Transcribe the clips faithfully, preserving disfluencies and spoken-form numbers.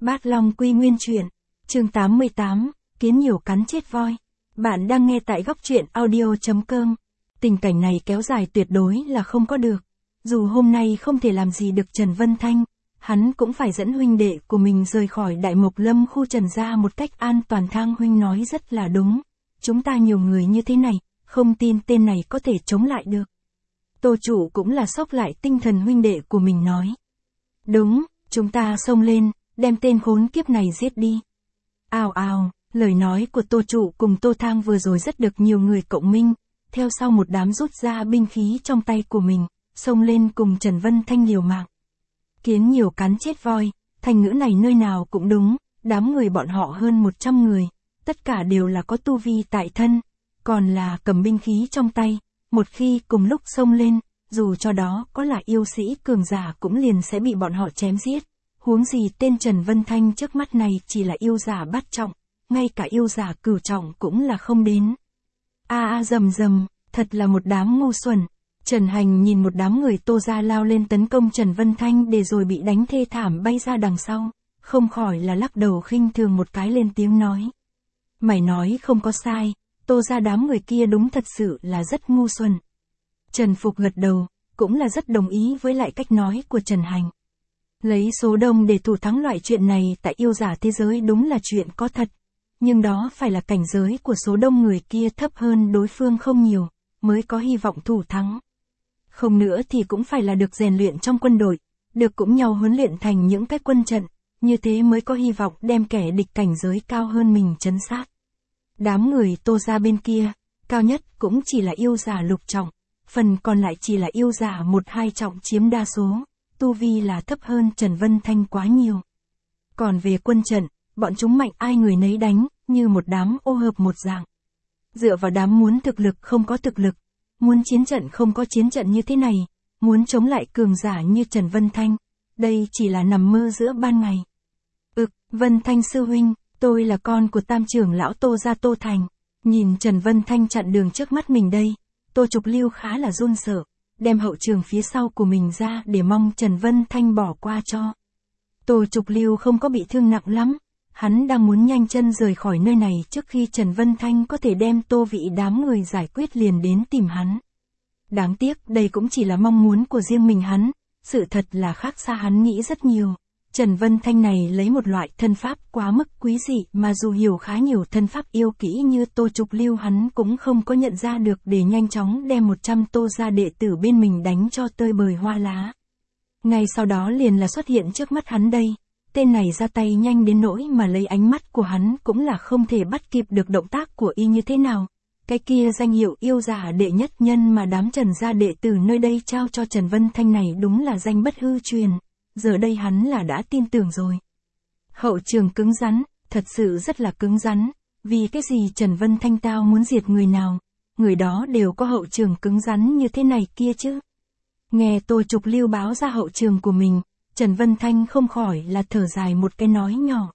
Bát Long Quy Nguyên Truyện, chương tám mươi tám, kiến nhiều cắn chết voi. Bạn đang nghe tại góc truyện audio chấm com. Tình cảnh này kéo dài tuyệt đối là không có được. Dù hôm nay không thể làm gì được Trần Vân Thanh, hắn cũng phải dẫn huynh đệ của mình rời khỏi Đại Mộc Lâm khu Trần gia một cách an toàn. Thang huynh nói rất là đúng. Chúng ta nhiều người như thế này, không tin tên này có thể chống lại được. Tô chủ cũng là sốc lại tinh thần huynh đệ của mình nói. Đúng, chúng ta xông lên, đem tên khốn kiếp này giết đi. Ào ào, lời nói của Tô chủ cùng Tô Thang vừa rồi rất được nhiều người cộng minh, theo sau một đám rút ra binh khí trong tay của mình, xông lên cùng Trần Vân Thanh liều mạng. Kiến nhiều cắn chết voi, thành ngữ này nơi nào cũng đúng, đám người bọn họ hơn một trăm người, tất cả đều là có tu vi tại thân, còn là cầm binh khí trong tay, một khi cùng lúc xông lên, dù cho đó có là yêu sĩ cường giả cũng liền sẽ bị bọn họ chém giết. Huống gì tên Trần Vân Thanh trước mắt này chỉ là yêu giả bát trọng, ngay cả yêu giả cửu trọng cũng là không đến. A a rầm rầm, thật là một đám ngu xuẩn. Trần Hành nhìn một đám người Tô gia lao lên tấn công Trần Vân Thanh để rồi bị đánh thê thảm bay ra đằng sau, không khỏi là lắc đầu khinh thường một cái lên tiếng nói. Mày nói không có sai, Tô gia đám người kia đúng thật sự là rất ngu xuẩn. Trần Phục gật đầu, cũng là rất đồng ý với lại cách nói của Trần Hành. Lấy số đông để thủ thắng loại chuyện này tại yêu giả thế giới đúng là chuyện có thật, nhưng đó phải là cảnh giới của số đông người kia thấp hơn đối phương không nhiều, mới có hy vọng thủ thắng. Không nữa thì cũng phải là được rèn luyện trong quân đội, được cũng nhau huấn luyện thành những cái quân trận, như thế mới có hy vọng đem kẻ địch cảnh giới cao hơn mình trấn sát. Đám người Tô gia bên kia, cao nhất cũng chỉ là yêu giả lục trọng, phần còn lại chỉ là yêu giả một hai trọng chiếm đa số, tu vi là thấp hơn Trần Vân Thanh quá nhiều. Còn về quân trận, bọn chúng mạnh ai người nấy đánh, như một đám ô hợp một dạng. Dựa vào đám muốn thực lực không có thực lực, muốn chiến trận không có chiến trận như thế này, muốn chống lại cường giả như Trần Vân Thanh, đây chỉ là nằm mơ giữa ban ngày. Ực, Vân Thanh sư huynh, tôi là con của tam trưởng lão Tô gia Tô Thành. Nhìn Trần Vân Thanh chặn đường trước mắt mình đây, Tô Trục Lưu khá là run sợ, đem hậu trường phía sau của mình ra để mong Trần Vân Thanh bỏ qua cho. Tô Trục Lưu không có bị thương nặng lắm, hắn đang muốn nhanh chân rời khỏi nơi này trước khi Trần Vân Thanh có thể đem Tô Vị đám người giải quyết liền đến tìm hắn. Đáng tiếc đây cũng chỉ là mong muốn của riêng mình hắn, sự thật là khác xa hắn nghĩ rất nhiều. Trần Vân Thanh này lấy một loại thân pháp quá mức quý dị mà dù hiểu khá nhiều thân pháp yêu kỹ như Tô Trục Lưu hắn cũng không có nhận ra được để nhanh chóng đem một trăm Tô gia đệ tử bên mình đánh cho tơi bời hoa lá. Ngay sau đó liền là xuất hiện trước mắt hắn đây, tên này ra tay nhanh đến nỗi mà lấy ánh mắt của hắn cũng là không thể bắt kịp được động tác của y như thế nào. Cái kia danh hiệu yêu giả đệ nhất nhân mà đám Trần gia đệ tử nơi đây trao cho Trần Vân Thanh này đúng là danh bất hư truyền. Giờ đây hắn là đã tin tưởng rồi. Hậu trường cứng rắn, thật sự rất là cứng rắn, vì cái gì Trần Vân Thanh tao muốn diệt người nào, người đó đều có hậu trường cứng rắn như thế này kia chứ. Nghe Tô Trục Lưu báo ra hậu trường của mình, Trần Vân Thanh không khỏi là thở dài một cái nói nhỏ.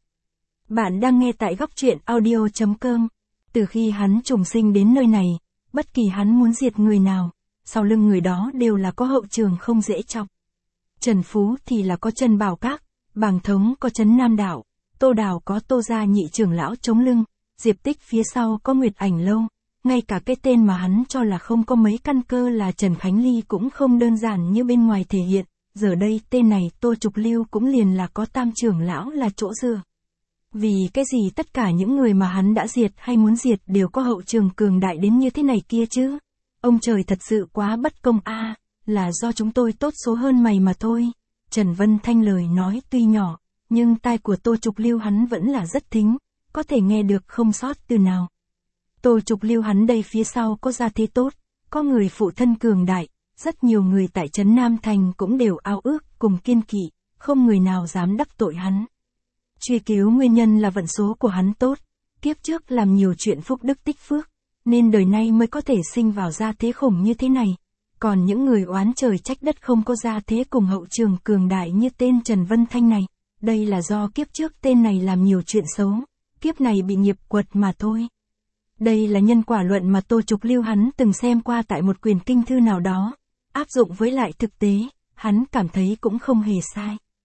Bạn đang nghe tại góc truyện audio chấm com. Từ khi hắn trùng sinh đến nơi này, bất kỳ hắn muốn diệt người nào, sau lưng người đó đều là có hậu trường không dễ chọc. Trần Phú thì là có Trần Bảo Các, Bàng Thống có Trấn Nam Đạo, Tô Đào có Tô gia nhị trưởng lão chống lưng, Diệp Tích phía sau có Nguyệt Ảnh Lâu, ngay cả cái tên mà hắn cho là không có mấy căn cơ là Trần Khánh Ly cũng không đơn giản như bên ngoài thể hiện, giờ đây tên này Tô Trục Lưu cũng liền là có tam trưởng lão là chỗ dựa. Vì cái gì tất cả những người mà hắn đã diệt hay muốn diệt đều có hậu trường cường đại đến như thế này kia chứ? Ông trời thật sự quá bất công a. À. Là do chúng tôi tốt số hơn mày mà thôi. Trần Vân Thanh lời nói tuy nhỏ, nhưng tai của Tô Trục Lưu hắn vẫn là rất thính, có thể nghe được không sót từ nào. Tô Trục Lưu hắn đây phía sau có gia thế tốt, có người phụ thân cường đại, rất nhiều người tại Trấn Nam Thành cũng đều ao ước cùng kiên kỵ, không người nào dám đắc tội hắn. Truy cứu nguyên nhân là vận số của hắn tốt, kiếp trước làm nhiều chuyện phúc đức tích phước, nên đời nay mới có thể sinh vào gia thế khủng như thế này. Còn những người oán trời trách đất không có gia thế cùng hậu trường cường đại như tên Trần Vân Thanh này, đây là do kiếp trước tên này làm nhiều chuyện xấu, kiếp này bị nghiệp quật mà thôi. Đây là nhân quả luận mà Tô Trục Lưu hắn từng xem qua tại một quyển kinh thư nào đó, áp dụng với lại thực tế, hắn cảm thấy cũng không hề sai.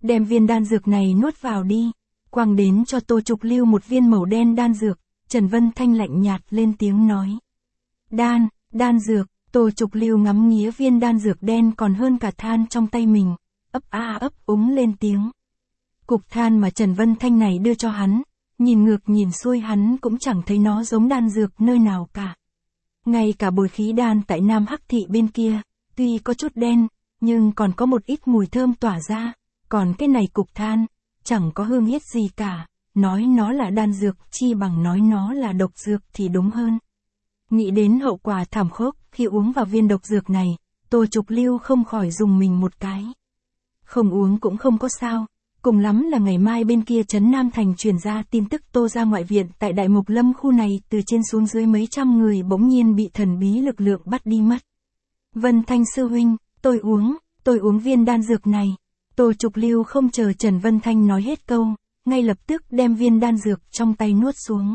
đem viên đan dược này nuốt vào đi. Quang đến cho Tô Trục Lưu một viên màu đen đan dược, Trần Vân Thanh lạnh nhạt lên tiếng nói. Đan, đan dược, Tô Trục Lưu ngắm nghía viên đan dược đen còn hơn cả than trong tay mình, ấp a ấp úng lên tiếng. Cục than mà Trần Vân Thanh này đưa cho hắn, nhìn ngược nhìn xuôi hắn cũng chẳng thấy nó giống đan dược nơi nào cả. Ngay cả bồi khí đan tại Nam Hắc Thị bên kia, tuy có chút đen, nhưng còn có một ít mùi thơm tỏa ra, còn cái này cục than, chẳng có hương hiết gì cả, nói nó là đan dược chi bằng nói nó là độc dược thì đúng hơn. Nghĩ đến hậu quả thảm khốc khi uống vào viên độc dược này, Tô Trục Lưu không khỏi dùng mình một cái. Không uống cũng không có sao, cùng lắm là ngày mai bên kia trấn Nam Thành truyền ra tin tức Tô ra ngoại viện tại Đại Mục Lâm khu này từ trên xuống dưới mấy trăm người bỗng nhiên bị thần bí lực lượng bắt đi mất. Vân Thanh sư huynh, tôi uống, tôi uống viên đan dược này. Tô Trục Lưu không chờ Trần Vân Thanh nói hết câu, ngay lập tức đem viên đan dược trong tay nuốt xuống.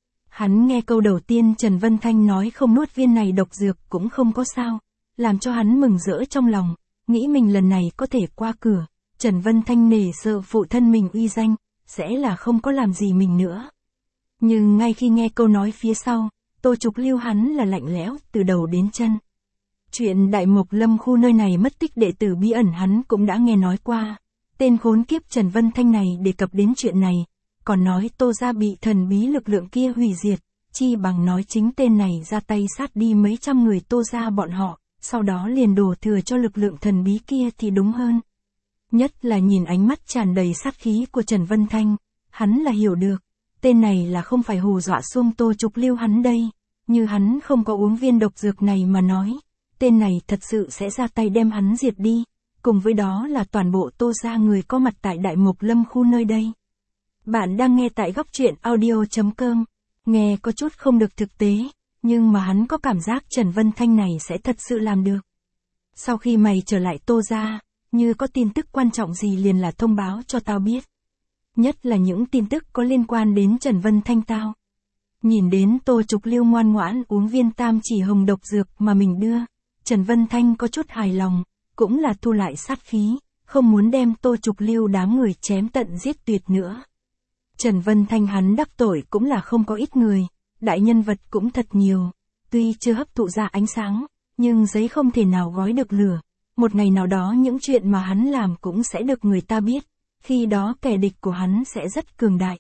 Hắn nghe câu đầu tiên Trần Vân Thanh nói không nuốt viên này độc dược cũng không có sao, làm cho hắn mừng rỡ trong lòng, nghĩ mình lần này có thể qua cửa. Trần Vân Thanh nể sợ phụ thân mình uy danh, sẽ là không có làm gì mình nữa. Nhưng ngay khi nghe câu nói phía sau, Tô Trục Lưu hắn là lạnh lẽo từ đầu đến chân. Chuyện Đại Mục Lâm khu nơi này mất tích đệ tử bí ẩn hắn cũng đã nghe nói qua. Tên khốn kiếp Trần Vân Thanh này đề cập đến chuyện này, còn nói Tô ra bị thần bí lực lượng kia hủy diệt, chi bằng nói chính tên này ra tay sát đi mấy trăm người Tô ra bọn họ, sau đó liền đổ thừa cho lực lượng thần bí kia thì đúng hơn. Nhất là nhìn ánh mắt tràn đầy sát khí của Trần Vân Thanh, hắn là hiểu được, tên này là không phải hù dọa xuông Tô Trục Lưu hắn đây, như hắn không có uống viên độc dược này mà nói, tên này thật sự sẽ ra tay đem hắn diệt đi, cùng với đó là toàn bộ Tô ra người có mặt tại Đại Mục Lâm khu nơi đây. Bạn đang nghe tại góc truyện audio chấm com, nghe có chút không được thực tế, nhưng mà hắn có cảm giác Trần Vân Thanh này sẽ thật sự làm được. Sau khi mày trở lại Tô ra, như có tin tức quan trọng gì liền là thông báo cho tao biết. Nhất là những tin tức có liên quan đến Trần Vân Thanh tao. Nhìn đến Tô Trục Lưu ngoan ngoãn uống viên tam chỉ hồng độc dược mà mình đưa, Trần Vân Thanh có chút hài lòng, cũng là thu lại sát khí, không muốn đem Tô Trục Lưu đám người chém tận giết tuyệt nữa. Trần Vân Thanh hắn đắc tội cũng là không có ít người, đại nhân vật cũng thật nhiều, tuy chưa hấp thụ ra ánh sáng, nhưng giấy không thể nào gói được lửa. Một ngày nào đó những chuyện mà hắn làm cũng sẽ được người ta biết, khi đó kẻ địch của hắn sẽ rất cường đại.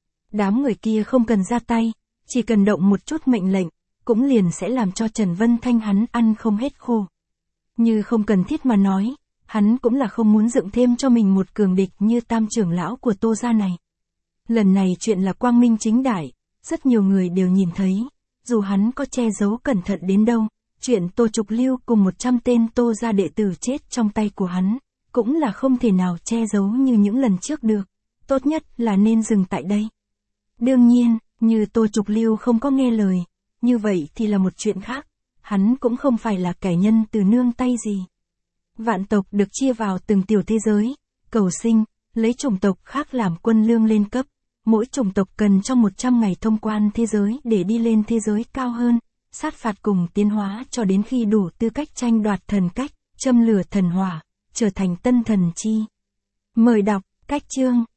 Đám người kia không cần ra tay, chỉ cần động một chút mệnh lệnh, cũng liền sẽ làm cho Trần Vân Thanh hắn ăn không hết khô. Như không cần thiết mà nói, hắn cũng là không muốn dựng thêm cho mình một cường địch như tam trưởng lão của Tô gia này. Lần này chuyện là quang minh chính đại, rất nhiều người đều nhìn thấy, dù hắn có che giấu cẩn thận đến đâu. Chuyện Tô Trục Lưu cùng một trăm tên Tô gia đệ tử chết trong tay của hắn, cũng là không thể nào che giấu như những lần trước được, tốt nhất là nên dừng tại đây. Đương nhiên, như Tô Trục Lưu không có nghe lời, như vậy thì là một chuyện khác, hắn cũng không phải là kẻ nhân từ nương tay gì. Vạn tộc được chia vào từng tiểu thế giới, cầu sinh, lấy chủng tộc khác làm quân lương lên cấp, mỗi chủng tộc cần trong một trăm ngày thông quan thế giới để đi lên thế giới cao hơn. Sát phạt cùng tiến hóa cho đến khi đủ tư cách tranh đoạt thần cách, châm lửa thần hỏa, trở thành tân thần chi. Mời đọc, cách chương.